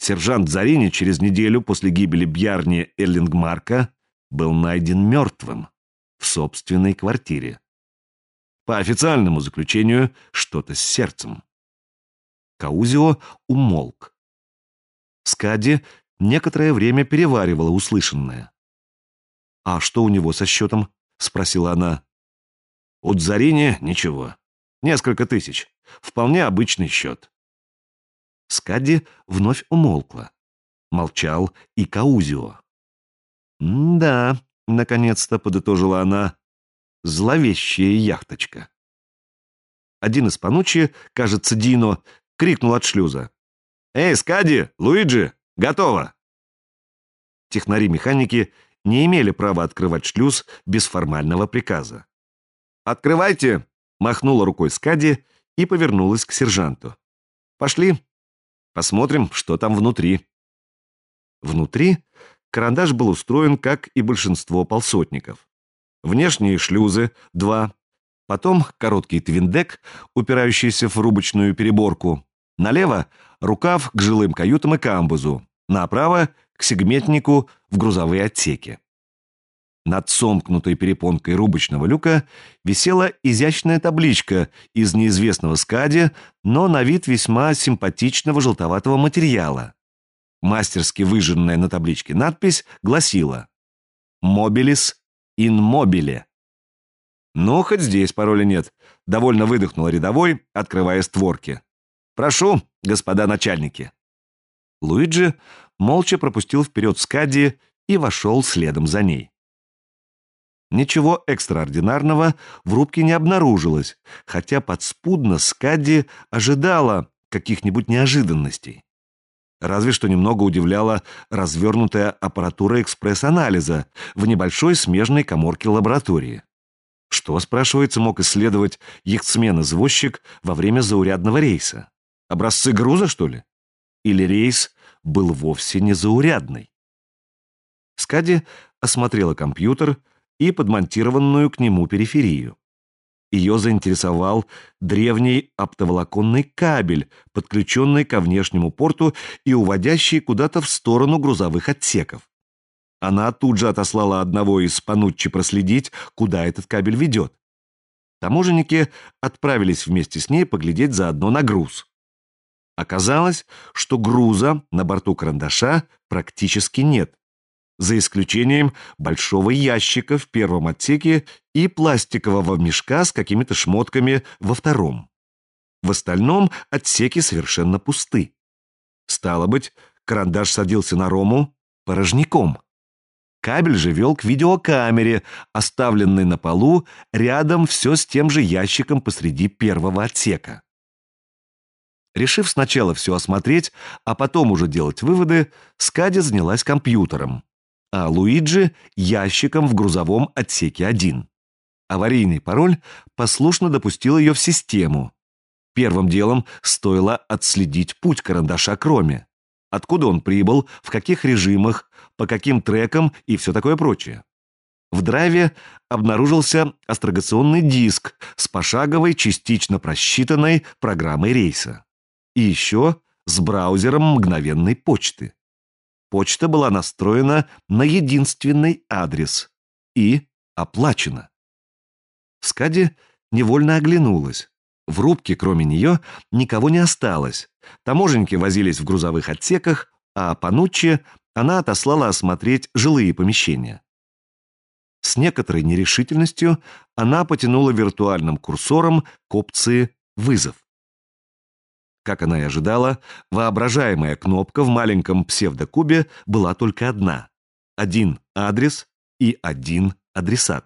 Сержант Зарини через неделю после гибели Бjarni Эрлингмарка был найден мертвым в собственной квартире. По официальному заключению, что-то с сердцем. Каузио умолк. Скади некоторое время переваривала услышанное. «А что у него со счетом?» — спросила она. «У Дзарини ничего. Несколько тысяч. Вполне обычный счет». Скади вновь умолкла. Молчал и Каузио. «Да», — наконец-то подытожила она, — «зловещая яхточка». Один из Пануччи, кажется, Дино, крикнул от шлюза: «Эй, Скади, Луиджи, готово!» Технари-механики не имели права открывать шлюз без формального приказа. «Открывайте!» — махнула рукой Скади и повернулась к сержанту. «Пошли, посмотрим, что там внутри». Внутри карандаш был устроен, как и большинство полсотников. Внешние шлюзы — 2, потом короткий твиндек, упирающийся в рубочную переборку. Налево — рукав к жилым каютам и камбузу, направо — к сегментнику в грузовые отсеки. Над сомкнутой перепонкой рубочного люка висела изящная табличка из неизвестного Скади, но на вид весьма симпатичного желтоватого материала. Мастерски выжженная на табличке надпись гласила «Mobilis in mobile». «Ну, хоть здесь пароля нет», — довольно выдохнул рядовой, открывая створки. «Прошу, господа начальники». Луиджи молча пропустил вперед Скади и вошел следом за ней. Ничего экстраординарного в рубке не обнаружилось, хотя подспудно Скади ожидала каких-нибудь неожиданностей. Разве что немного удивляла развернутая аппаратура экспресс-анализа в небольшой смежной каморке лаборатории. Что, спрашивается, мог исследовать яхтсмен-извозчик во время заурядного рейса? Образцы груза, что ли? Или рейс был вовсе не заурядный? Скади осмотрела компьютер и подмонтированную к нему периферию. Ее заинтересовал древний оптоволоконный кабель, подключенный ко внешнему порту и уводящий куда-то в сторону грузовых отсеков. Она тут же отослала одного из Пануччи проследить, куда этот кабель ведет. Таможенники отправились вместе с ней поглядеть заодно на груз. Оказалось, что груза на борту карандаша практически нет, за исключением большого ящика в первом отсеке и пластикового мешка с какими-то шмотками во втором. В остальном отсеки совершенно пусты. Стало быть, карандаш садился на рому порожняком. Кабель же вел к видеокамере, оставленной на полу рядом все с тем же ящиком посреди первого отсека. Решив сначала все осмотреть, а потом уже делать выводы, Скади занялась компьютером, а Луиджи — ящиком в грузовом отсеке 1. Аварийный пароль послушно допустил ее в систему. Первым делом стоило отследить путь карандаша к роме. Откуда он прибыл, в каких режимах, по каким трекам и все такое прочее. В драйве обнаружился астрогационный диск с пошаговой, частично просчитанной программой рейса. И еще с браузером мгновенной почты. Почта была настроена на единственный адрес и оплачена. Скади невольно оглянулась. В рубке, кроме нее, никого не осталось. Таможенники возились в грузовых отсеках, а Пануччи она отослала осмотреть жилые помещения. С некоторой нерешительностью она потянула виртуальным курсором к опции «Вызов». Как она и ожидала, воображаемая кнопка в маленьком псевдокубе была только одна. Один адрес и один адресат.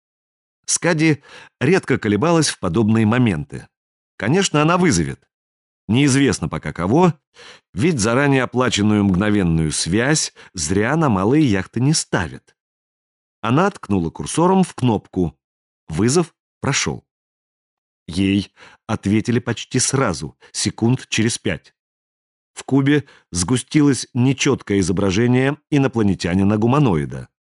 Скади редко колебалась в подобные моменты. Конечно, она вызовет. Неизвестно пока кого, ведь заранее оплаченную мгновенную связь зря на малые яхты не ставят. Она ткнула курсором в кнопку. Вызов прошел. Ей ответили почти сразу, секунд через 5. В кубе сгустилось нечеткое изображение инопланетянина-гуманоида.